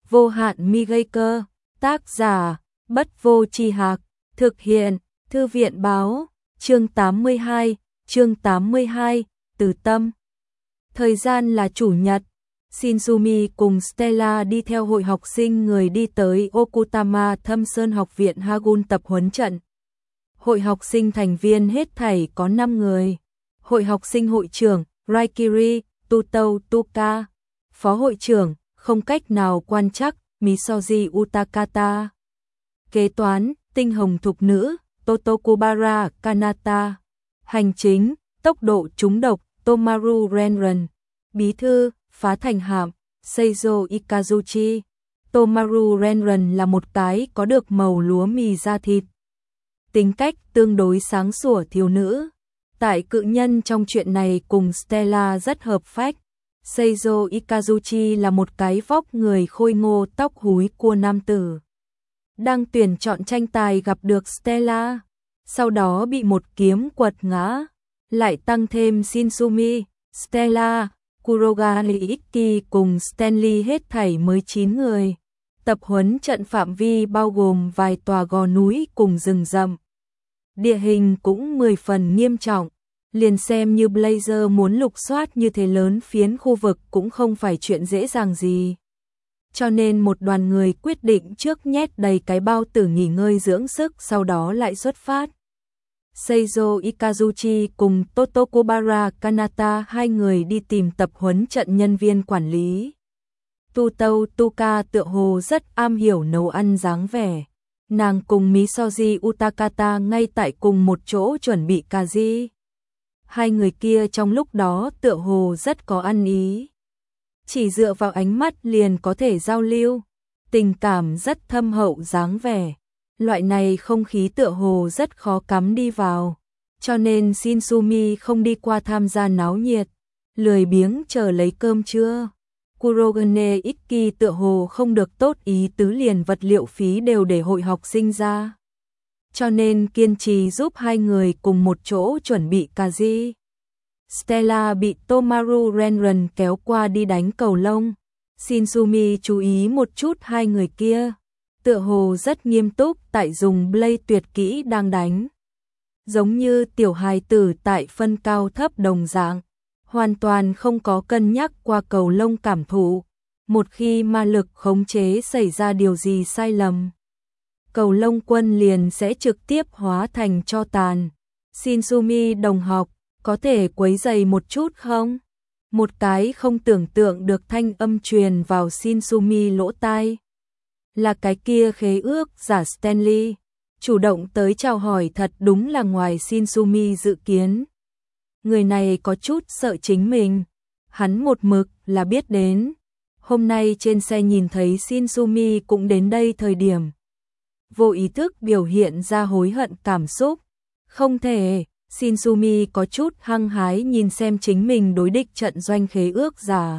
vô hạn mi gây cơ, tác giả, Bất Vô Tri Hạc, thực hiện, Thư viện báo, chương 82, từ tâm. Thời gian là chủ nhật, Shinzumi cùng Stella đi theo hội học sinh người đi tới Okutama Thâm Sơn học viện Hagun tập huấn trận. Hội học sinh thành viên hết thảy có 5 người. Hội học sinh hội trưởng, Raikiri, Tutou Tuka. Phó hội trưởng, không cách nào quan trắc, Misoji Utakata. Kế toán, tinh hồng thục nữ, Totokubara Kanata. Hành chính, tốc độ trúng độc, Tomaru Renran. Bí thư, phá thành hạm, Seizo Ikazuchi. Tomaru Renran là một cái có được màu lúa mì da thịt. Tính cách tương đối sáng sủa thiếu nữ. Tại cự nhân trong chuyện này cùng Stella rất hợp phách. Seizo Ikazuchi là một cái vóc người khôi ngô tóc húi cua nam tử. Đang tuyển chọn tranh tài gặp được Stella, sau đó bị một kiếm quật ngã. Lại tăng thêm Shinzumi, Stella, Kurogane Ikki cùng Stanley hết thảy mới 9 người. Tập huấn trận phạm vi bao gồm vài tòa gò núi cùng rừng rậm. Địa hình cũng 10 phần nghiêm trọng, liền xem như Blazer muốn lục soát như thế lớn phiến khu vực cũng không phải chuyện dễ dàng gì. Cho nên một đoàn người quyết định trước nhét đầy cái bao tử nghỉ ngơi dưỡng sức sau đó lại xuất phát. Seizo Ikazuchi cùng Totokubara Kanata hai người đi tìm tập huấn trận nhân viên quản lý. Tutou Tuka tựa hồ rất am hiểu nấu ăn dáng vẻ. Nàng cùng Misoji Utakata ngay tại cùng một chỗ chuẩn bị kaji. Hai người kia trong lúc đó tựa hồ rất có ăn ý. Chỉ dựa vào ánh mắt liền có thể giao lưu. Tình cảm rất thâm hậu dáng vẻ. Loại này không khí tựa hồ rất khó cắm đi vào. Cho nên Shinzumi không đi qua tham gia náo nhiệt. Lười biếng chờ lấy cơm trưa. Kurogane Ikki tựa hồ không được tốt ý tứ liền vật liệu phí đều để hội học sinh ra. Cho nên kiên trì giúp hai người cùng một chỗ chuẩn bị kaji. Stella bị Tomaru Renran kéo qua đi đánh cầu lông. Shinzumi chú ý một chút hai người kia. Tựa hồ rất nghiêm túc tại dùng blade tuyệt kỹ đang đánh. Giống như tiểu hài tử tại phân cao thấp đồng dạng. Hoàn toàn không có cân nhắc qua cầu lông cảm thụ. Một khi ma lực khống chế xảy ra điều gì sai lầm, cầu lông quân liền sẽ trực tiếp hóa thành tro tàn. Shinzumi đồng học, có thể quấy rầy một chút không? Một cái không tưởng tượng được thanh âm truyền vào Shinzumi lỗ tai. Là cái kia khế ước giả Stanley. Chủ động tới chào hỏi thật đúng là ngoài Shinzumi dự kiến. Người này có chút sợ chính mình. Hắn một mực là biết đến. Hôm nay trên xe nhìn thấy Shinzumi cũng đến đây thời điểm. Vô ý thức biểu hiện ra hối hận cảm xúc. Không thể, Shinzumi có chút hăng hái nhìn xem chính mình đối địch trận doanh khế ước giả.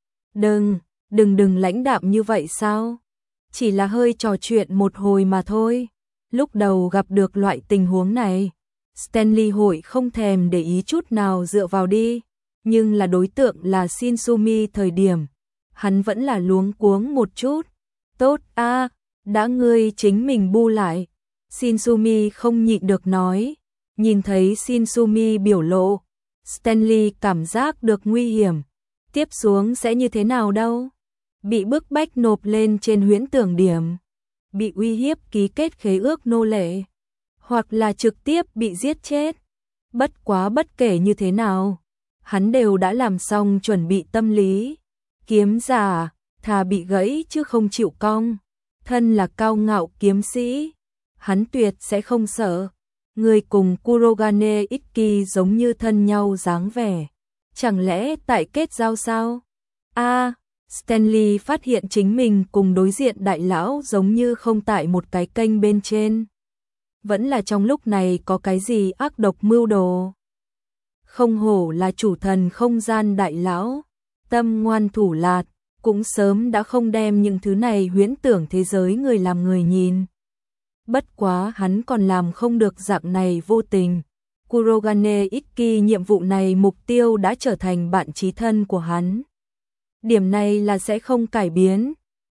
Đừng lãnh đạm như vậy sao? Chỉ là hơi trò chuyện một hồi mà thôi. Lúc đầu gặp được loại tình huống này, Stanley hội không thèm để ý chút nào dựa vào đi, nhưng là đối tượng là Shinzumi thời điểm, hắn vẫn là luống cuống một chút. Tốt a, đã ngươi chính mình bu lại. Shinzumi không nhịn được nói. Nhìn thấy Shinzumi biểu lộ, Stanley cảm giác được nguy hiểm. Tiếp xuống sẽ như thế nào đâu? Bị bức bách nộp lên trên huyễn tưởng điểm, bị uy hiếp ký kết khế ước nô lệ, hoặc là trực tiếp bị giết chết. Bất quá bất kể như thế nào, hắn đều đã làm xong chuẩn bị tâm lý. Kiếm giả, thà bị gãy chứ không chịu cong. Thân là cao ngạo kiếm sĩ, hắn tuyệt sẽ không sợ. Người cùng Kurogane Ikki giống như thân nhau dáng vẻ. Chẳng lẽ tại kết giao sao? Stanley phát hiện chính mình cùng đối diện đại lão giống như không tại một cái kênh bên trên. Vẫn là trong lúc này có cái gì ác độc mưu đồ. Không hổ là chủ thần không gian đại lão, tâm ngoan thủ lạt, cũng sớm đã không đem những thứ này huyễn tưởng thế giới người làm người nhìn. Bất quá hắn còn làm không được dạng này vô tình. Kurogane Ikki nhiệm vụ này mục tiêu đã trở thành bạn chí thân của hắn. Điểm này là sẽ không cải biến.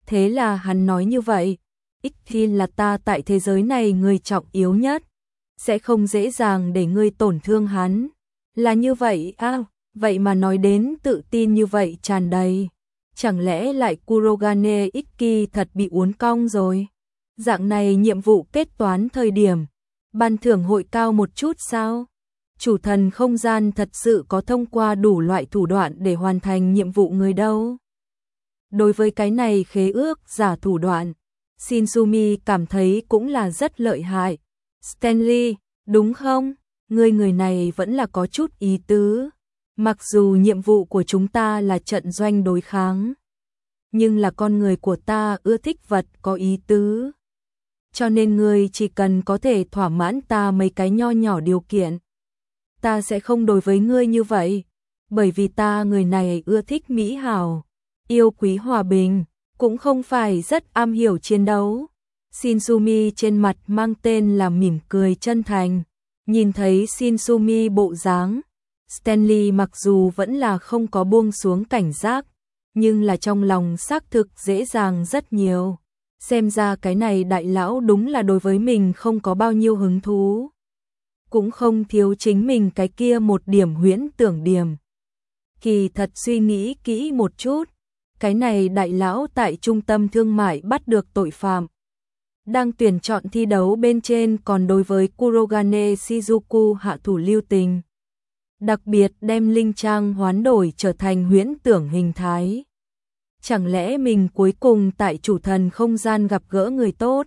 Thế là hắn nói như vậy, Ikki là ta tại thế giới này người trọng yếu nhất, sẽ không dễ dàng để ngươi tổn thương hắn. Là như vậy à, vậy mà nói đến tự tin như vậy tràn đầy. Chẳng lẽ lại Kurogane Ikki thật bị uốn cong rồi? Dạng này nhiệm vụ kết toán thời điểm, ban thưởng hội cao một chút sao? Chủ thần không gian thật sự có thông qua đủ loại thủ đoạn để hoàn thành nhiệm vụ người đâu. Đối với cái này khế ước giả thủ đoạn, Shinsumi cảm thấy cũng là rất lợi hại. Stanley, đúng không? Người này vẫn là có chút ý tứ. Mặc dù nhiệm vụ của chúng ta là trận doanh đối kháng, nhưng là con người của ta ưa thích vật có ý tứ. Cho nên ngươi chỉ cần có thể thỏa mãn ta mấy cái nho nhỏ điều kiện, ta sẽ không đối với ngươi như vậy, bởi vì ta người này ưa thích mỹ hảo, yêu quý hòa bình, cũng không phải rất am hiểu chiến đấu. Shinsumi trên mặt mang tên là mỉm cười chân thành, nhìn thấy Shinsumi bộ dáng, Stanley mặc dù vẫn là không có buông xuống cảnh giác, nhưng là trong lòng xác thực dễ dàng rất nhiều. Xem ra cái này đại lão đúng là đối với mình không có bao nhiêu hứng thú. Cũng không thiếu chính mình cái kia một điểm huyễn tưởng điểm. Kỳ thật suy nghĩ kỹ một chút, cái này đại lão tại trung tâm thương mại bắt được tội phạm. Đang tuyển chọn thi đấu bên trên còn đối với Kurogane Shizuku hạ thủ lưu tình. Đặc biệt đem linh trang hoán đổi trở thành huyễn tưởng hình thái. Chẳng lẽ mình cuối cùng tại chủ thần không gian gặp gỡ người tốt?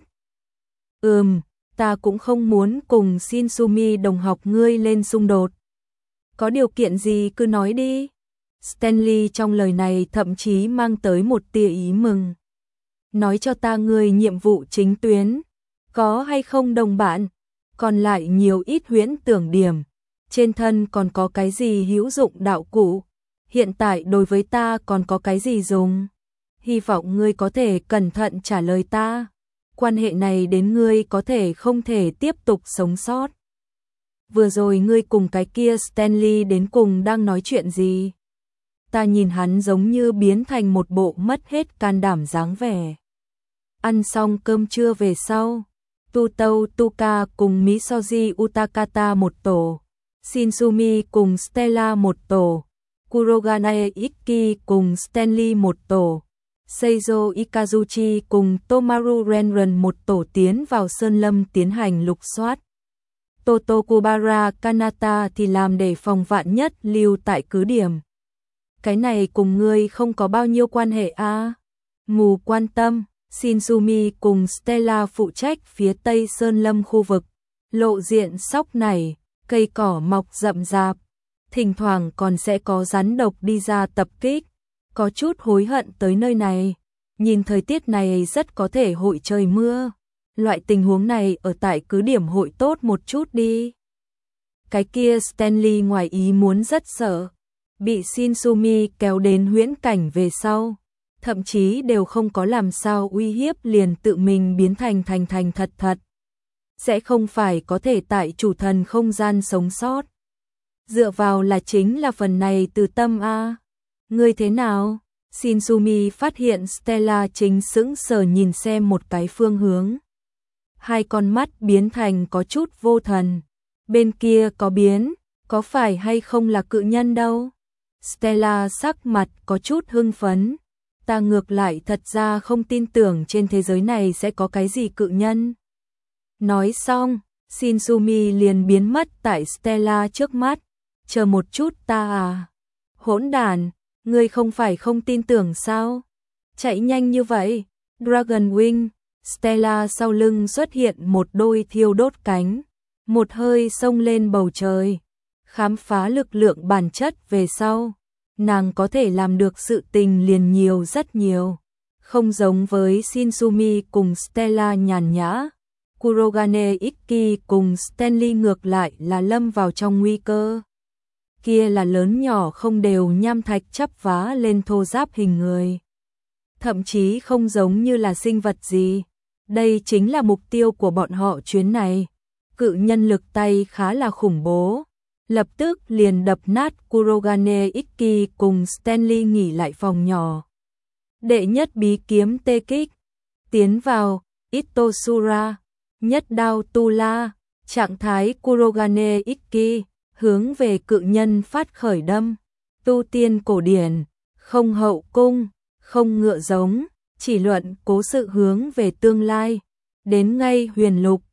Ta cũng không muốn cùng Shinsumi đồng học ngươi lên xung đột. Có điều kiện gì cứ nói đi. Stanley trong lời này thậm chí mang tới một tia ý mừng. Nói cho ta ngươi nhiệm vụ chính tuyến, có hay không đồng bạn, còn lại nhiều ít huyễn tưởng điểm, trên thân còn có cái gì hữu dụng đạo cụ, hiện tại đối với ta còn có cái gì dùng. Hy vọng ngươi có thể cẩn thận trả lời ta. Quan hệ này đến ngươi có thể không thể tiếp tục sống sót. Vừa rồi ngươi cùng cái kia Stanley đến cùng đang nói chuyện gì? Ta nhìn hắn giống như biến thành một bộ mất hết can đảm dáng vẻ. Ăn xong cơm trưa về sau, Tutou Tuka cùng Misoji Utakata một tổ, Shinsumi cùng Stella một tổ, Kurogane Ikki cùng Stanley một tổ, Seizo Ikazuchi cùng Tomaru Renran một tổ tiến vào Sơn Lâm tiến hành lục soát. Totokubara Kanata thì làm để phòng vạn nhất lưu tại cứ điểm. Cái này cùng ngươi không có bao nhiêu quan hệ à? Mù quan tâm, Shinsumi cùng Stella phụ trách phía Tây Sơn Lâm khu vực, lộ diện sóc này, cây cỏ mọc rậm rạp, thỉnh thoảng còn sẽ có rắn độc đi ra tập kích. Có chút hối hận tới nơi này, nhìn thời tiết này rất có thể hội trời mưa. Loại tình huống này ở tại cứ điểm hội tốt một chút đi. Cái kia Stanley ngoài ý muốn rất sợ, bị Shinsumi kéo đến huyễn cảnh về sau, thậm chí đều không có làm sao uy hiếp liền tự mình biến thành thành thật. Sẽ không phải có thể tại chủ thần không gian sống sót. Dựa vào là chính là phần này từ tâm a. Ngươi thế nào? Shinsumi phát hiện Stella chính sững sờ nhìn xem một cái phương hướng. Hai con mắt biến thành có chút vô thần. Bên kia có biến, có phải hay không là cự nhân đâu? Stella sắc mặt có chút hưng phấn. Ta ngược lại thật ra không tin tưởng trên thế giới này sẽ có cái gì cự nhân. Nói xong, Shinsumi liền biến mất tại Stella trước mắt. Chờ một chút ta à? Hỗn đản, ngươi không phải không tin tưởng sao? Chạy nhanh như vậy. Dragon Wing, Stella sau lưng xuất hiện một đôi thiêu đốt cánh, một hơi xông lên bầu trời. Khám phá lực lượng bản chất về sau, nàng có thể làm được sự tình liền nhiều rất nhiều. Không giống với Shinsumi cùng Stella nhàn nhã, Kurogane Ikki cùng Stanley ngược lại là lâm vào trong nguy cơ. Kia là lớn nhỏ không đều nham thạch chắp vá lên thô giáp hình người. Thậm chí không giống như là sinh vật gì. Đây chính là mục tiêu của bọn họ chuyến này. Cự nhân lực tay khá là khủng bố. Lập tức liền đập nát Kurogane Ikki cùng Stanley nghỉ lại phòng nhỏ. Đệ nhất bí kiếm tê kích, tiến vào Itosura, nhất đao tu la, trạng thái Kurogane Ikki, hướng về cự nhân phát khởi đâm, tu tiên cổ điển, không hậu cung, không ngựa giống, chỉ luận cố sự hướng về tương lai, đến ngay huyền lục,